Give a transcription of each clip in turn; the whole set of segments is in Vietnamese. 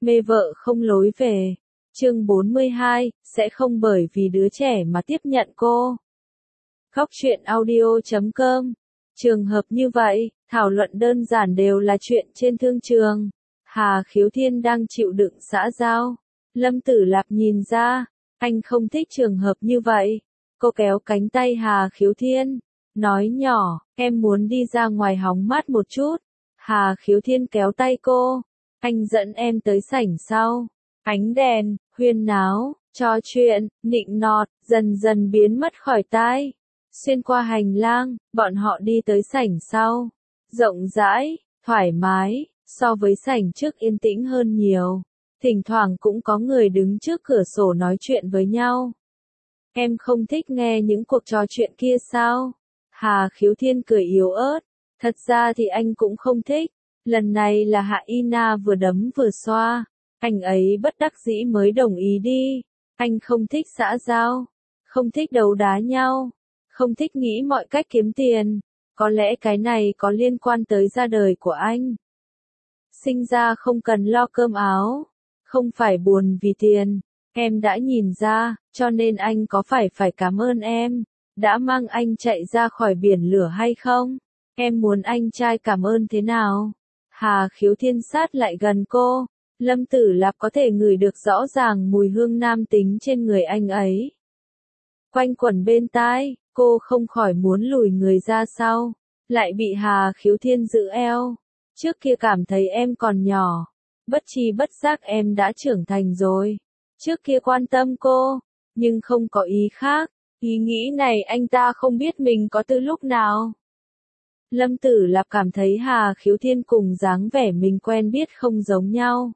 Mê vợ không lối về. Chương 42, sẽ không bởi vì đứa trẻ mà tiếp nhận cô. Khóc chuyện audio.com. Trường hợp như vậy, thảo luận đơn giản đều là chuyện trên thương trường. Hà Khiếu Thiên đang chịu đựng xã giao. Lâm Tử Lạp nhìn ra, anh không thích trường hợp như vậy. Cô kéo cánh tay Hà Khiếu Thiên, nói nhỏ, em muốn đi ra ngoài hóng mát một chút. Hà Khiếu Thiên kéo tay cô, anh dẫn em tới sảnh sau. Ánh đèn, huyên náo, trò chuyện, nịnh nọt, dần dần biến mất khỏi tai. Xuyên qua hành lang, bọn họ đi tới sảnh sau. Rộng rãi, thoải mái, so với sảnh trước yên tĩnh hơn nhiều. Thỉnh thoảng cũng có người đứng trước cửa sổ nói chuyện với nhau. Em không thích nghe những cuộc trò chuyện kia sao? Hà Khiếu Thiên cười yếu ớt. Thật ra thì anh cũng không thích. Lần này là Hạ Ina vừa đấm vừa xoa. Anh ấy bất đắc dĩ mới đồng ý đi. Anh không thích xã giao. Không thích đấu đá nhau. Không thích nghĩ mọi cách kiếm tiền. Có lẽ cái này có liên quan tới ra đời của anh. Sinh ra không cần lo cơm áo. Không phải buồn vì tiền. Em đã nhìn ra, cho nên anh có phải cảm ơn em. Đã mang anh chạy ra khỏi biển lửa hay không? Em muốn anh trai cảm ơn thế nào? Hà Khiếu Thiên sát lại gần cô. Lâm Tử Lạp có thể ngửi được rõ ràng mùi hương nam tính trên người anh ấy. Quanh quẩn bên tai, cô không khỏi muốn lùi người ra sau. Lại bị Hà Khiếu Thiên giữ eo. Trước kia cảm thấy em còn nhỏ. Bất tri bất giác em đã trưởng thành rồi. Trước kia quan tâm cô, nhưng không có ý khác. Ý nghĩ này anh ta không biết mình có từ lúc nào. Lâm Tử Lạp cảm thấy Hà Khiếu Thiên cùng dáng vẻ mình quen biết không giống nhau.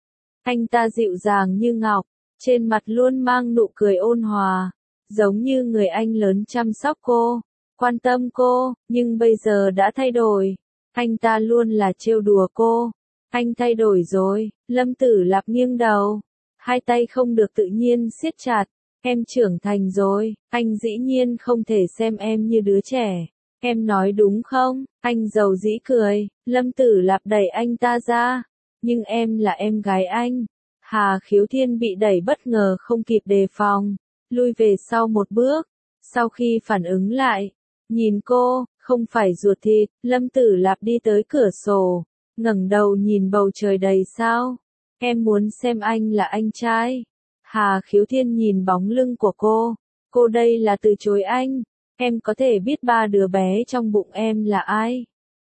Anh ta dịu dàng như ngọc, trên mặt luôn mang nụ cười ôn hòa, giống như người anh lớn chăm sóc cô, quan tâm cô, nhưng bây giờ đã thay đổi. Anh ta luôn là trêu đùa cô. Anh thay đổi rồi. Lâm Tử Lạp nghiêng đầu. Hai tay không được tự nhiên siết chặt. Em trưởng thành rồi, anh dĩ nhiên không thể xem em như đứa trẻ. Em nói đúng không? Anh giàu dĩ cười. Lâm Tử Lạp đẩy anh ta ra. Nhưng em là em gái anh. Hà Khiếu Thiên bị đẩy bất ngờ không kịp đề phòng. Lui về sau một bước. Sau khi phản ứng lại. Nhìn cô, không phải ruột thịt. Lâm Tử Lạp đi tới cửa sổ. Ngẩng đầu nhìn bầu trời đầy sao. Em muốn xem anh là anh trai. Hà Khiếu Thiên nhìn bóng lưng của cô. Cô đây là từ chối anh. Em có thể biết ba đứa bé trong bụng em là ai.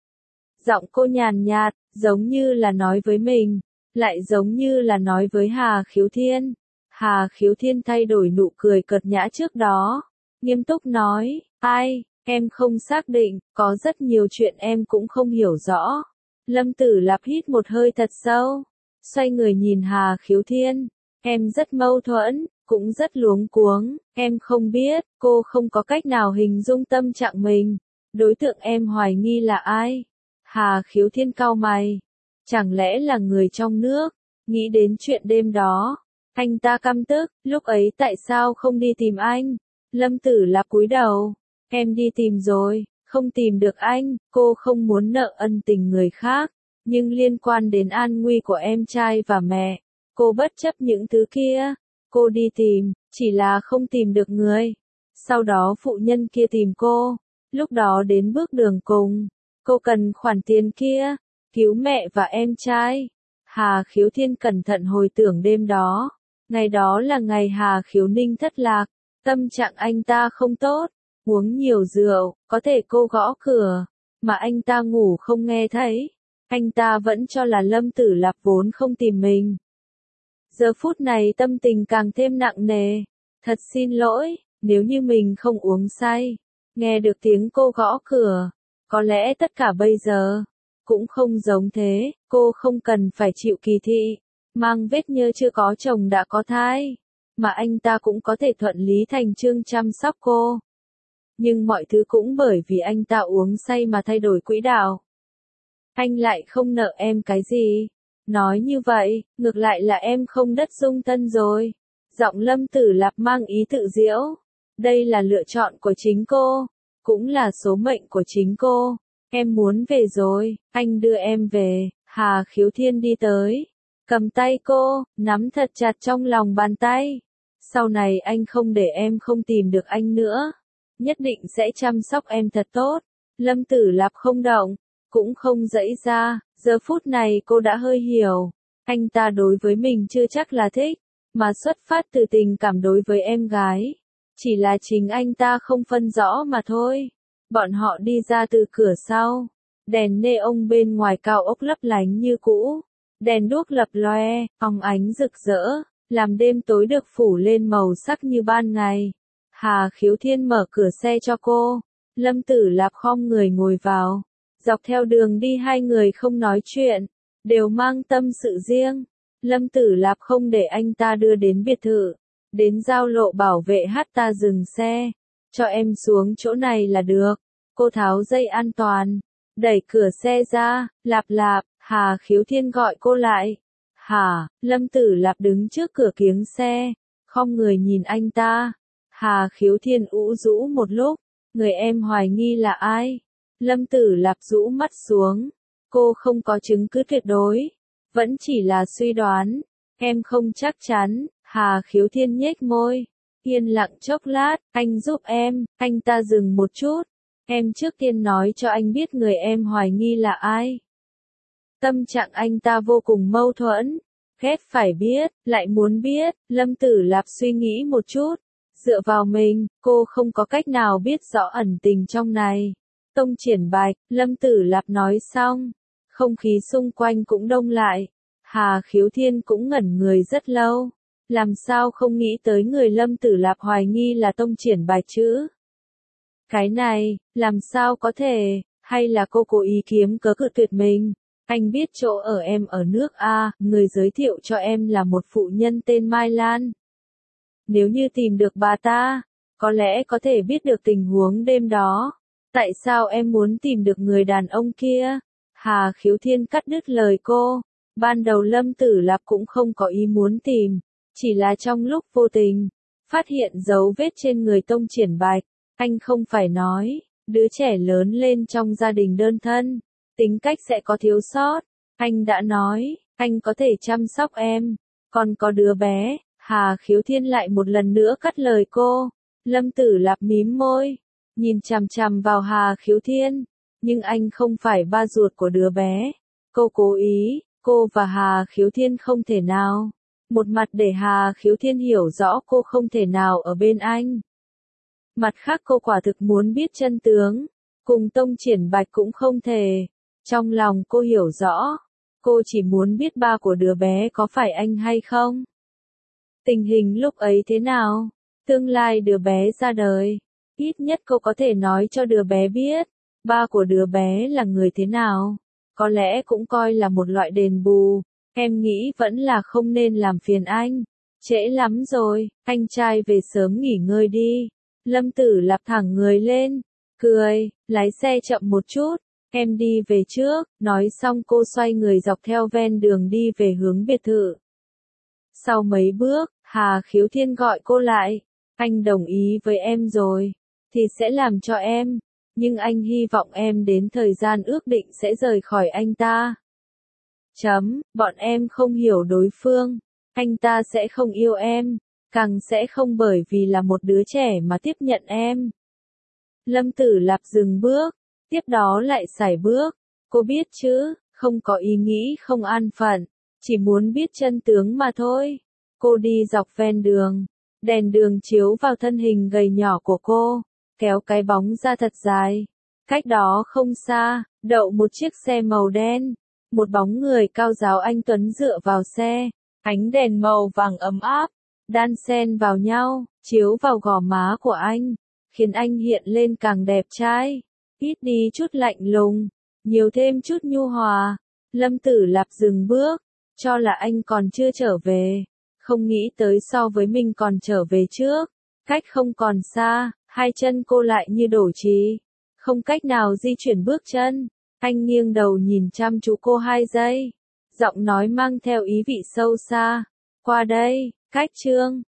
Giọng cô nhàn nhạt, giống như là nói với mình. Lại giống như là nói với Hà Khiếu Thiên. Hà Khiếu Thiên thay đổi nụ cười cợt nhã trước đó. Nghiêm túc nói, ai, em không xác định, có rất nhiều chuyện em cũng không hiểu rõ. Lâm Tử Lạp hít một hơi thật sâu. Xoay người nhìn Hà Khiếu Thiên. Em rất mâu thuẫn, cũng rất luống cuống. Em không biết, cô không có cách nào hình dung tâm trạng mình. Đối tượng em hoài nghi là ai? Hà Khiếu Thiên cau mày. Chẳng lẽ là người trong nước? Nghĩ đến chuyện đêm đó. Anh ta căm tức, lúc ấy tại sao không đi tìm anh? Lâm Tử Lạp cúi đầu. Em đi tìm rồi, không tìm được anh. Cô không muốn nợ ân tình người khác. Nhưng liên quan đến an nguy của em trai và mẹ. Cô bất chấp những thứ kia. Cô đi tìm, chỉ là không tìm được người. Sau đó phụ nhân kia tìm cô. Lúc đó đến bước đường cùng. Cô cần khoản tiền kia. Cứu mẹ và em trai. Hà Khiếu Thiên cẩn thận hồi tưởng đêm đó. Ngày đó là ngày Hà Khiếu Ninh thất lạc. Tâm trạng anh ta không tốt. Uống nhiều rượu, có thể cô gõ cửa. Mà anh ta ngủ không nghe thấy. Anh ta vẫn cho là Lâm Tử Lạp vốn không tìm mình. Giờ phút này tâm tình càng thêm nặng nề. Thật xin lỗi, nếu như mình không uống say. Nghe được tiếng cô gõ cửa. Có lẽ tất cả bây giờ cũng không giống thế. Cô không cần phải chịu kỳ thị. Mang vết nhơ chưa có chồng đã có thai. Mà anh ta cũng có thể thuận lý thành chương chăm sóc cô. Nhưng mọi thứ cũng bởi vì anh ta uống say mà thay đổi quỹ đạo. Anh lại không nợ em cái gì. Nói như vậy, ngược lại là em không đất dung thân rồi. Giọng Lâm Tử Lạp mang ý tự giễu. Đây là lựa chọn của chính cô. Cũng là số mệnh của chính cô. Em muốn về rồi, anh đưa em về. Hà Khiếu Thiên đi tới. cầm tay cô, nắm thật chặt trong lòng bàn tay. Sau này anh không để em không tìm được anh nữa. Nhất định sẽ chăm sóc em thật tốt. Lâm Tử Lạp không động, cũng không giãy ra. Giờ phút này cô đã hơi hiểu. Anh ta đối với mình chưa chắc là thích, mà xuất phát từ tình cảm đối với em gái. Chỉ là chính anh ta không phân rõ mà thôi. Bọn họ đi ra từ cửa sau. Đèn neon bên ngoài cao ốc lấp lánh như cũ. Đèn đuốc lập loe, óng ánh rực rỡ, làm đêm tối được phủ lên màu sắc như ban ngày. Hà Khiếu Thiên mở cửa xe cho cô. Lâm Tử Lạp khom người ngồi vào. Dọc theo đường đi hai người không nói chuyện, đều mang tâm sự riêng. Lâm Tử Lạp không để anh ta đưa đến biệt thự. Đến giao lộ bảo vệ hát ta dừng xe. Cho em xuống chỗ này là được. Cô tháo dây an toàn. Đẩy cửa xe ra. Lạp Lạp, Hà Khiếu Thiên gọi cô lại. Hả, Lâm Tử Lạp đứng trước cửa kiếng xe. Khom người nhìn anh ta. Hà Khiếu Thiên ủ rũ một lúc. Người em hoài nghi là ai? Lâm Tử Lạp rũ mắt xuống. Cô không có chứng cứ tuyệt đối. Vẫn chỉ là suy đoán. Em không chắc chắn. Hà Khiếu Thiên nhếch môi. Yên lặng chốc lát, anh giúp em. Anh ta dừng một chút. Em trước tiên nói cho anh biết người em hoài nghi là ai. Tâm trạng anh ta vô cùng mâu thuẫn. Ghét phải biết, lại muốn biết. Lâm Tử Lạp suy nghĩ một chút. Dựa vào mình, cô không có cách nào biết rõ ẩn tình trong này. Tông Triển Bạch, Lâm Tử Lạp nói xong. Không khí xung quanh cũng đông lại. Hà Khiếu Thiên cũng ngẩn người rất lâu. Làm sao không nghĩ tới người Lâm Tử Lạp hoài nghi là Tông Triển Bạch chứ? Cái này, làm sao có thể, hay là cô cố ý kiếm cớ cự tuyệt mình? Anh biết chỗ ở em ở nước A, người giới thiệu cho em là một phụ nhân tên Mai Lan. Nếu như tìm được bà ta, có lẽ có thể biết được tình huống đêm đó. Tại sao em muốn tìm được người đàn ông kia? Hà Khiếu Thiên cắt đứt lời cô. Ban đầu Lâm Tử Lạp cũng không có ý muốn tìm. Chỉ là trong lúc vô tình, phát hiện dấu vết trên người Tông Triển Bạch. Anh không phải nói, đứa trẻ lớn lên trong gia đình đơn thân, tính cách sẽ có thiếu sót. Anh đã nói, anh có thể chăm sóc em. Còn có đứa bé. Hà Khiếu Thiên lại một lần nữa cắt lời cô. Lâm Tử Lạp mím môi, nhìn chằm chằm vào Hà Khiếu Thiên. Nhưng anh không phải ba ruột của đứa bé. Cô cố ý, cô và Hà Khiếu Thiên không thể nào. Một mặt để Hà Khiếu Thiên hiểu rõ cô không thể nào ở bên anh. Mặt khác cô quả thực muốn biết chân tướng. Cùng Tông Triển Bạch cũng không thể. Trong lòng cô hiểu rõ. Cô chỉ muốn biết ba của đứa bé có phải anh hay không. Tình hình lúc ấy thế nào? Tương lai đứa bé ra đời. Ít nhất cô có thể nói cho đứa bé biết. Ba của đứa bé là người thế nào. Có lẽ cũng coi là một loại đền bù. Em nghĩ vẫn là không nên làm phiền anh. Trễ lắm rồi, anh trai về sớm nghỉ ngơi đi. Lâm Tử Lạp thẳng người lên. Cười, lái xe chậm một chút. Em đi về trước. Nói xong cô xoay người dọc theo ven đường đi về hướng biệt thự. Sau mấy bước, Hà Khiếu Thiên gọi cô lại. Anh đồng ý với em rồi. Thì sẽ làm cho em. Nhưng anh hy vọng em đến thời gian ước định sẽ rời khỏi anh ta. Bọn em không hiểu đối phương. Anh ta sẽ không yêu em. Càng sẽ không bởi vì là một đứa trẻ mà tiếp nhận em. Lâm Tử Lạp dừng bước. Tiếp đó lại sải bước. Cô biết chứ, không có ý nghĩ không an phận. Chỉ muốn biết chân tướng mà thôi. Cô đi dọc ven đường. Đèn đường chiếu vào thân hình gầy nhỏ của cô. Kéo cái bóng ra thật dài. Cách đó không xa, đậu một chiếc xe màu đen. Một bóng người cao ráo anh tuấn dựa vào xe. Ánh đèn màu vàng ấm áp, đan xen vào nhau, chiếu vào gò má của anh. Khiến anh hiện lên càng đẹp trai. Ít đi chút lạnh lùng, nhiều thêm chút nhu hòa. Lâm Tử Lạp dừng bước, cho là anh còn chưa trở về. Không nghĩ tới so với mình còn trở về trước. Cách không còn xa, hai chân cô lại như đổ trì. Không cách nào di chuyển bước chân. Anh nghiêng đầu nhìn chăm chú cô 2 giây. Giọng nói mang theo ý vị sâu xa. Qua đây, cách chương.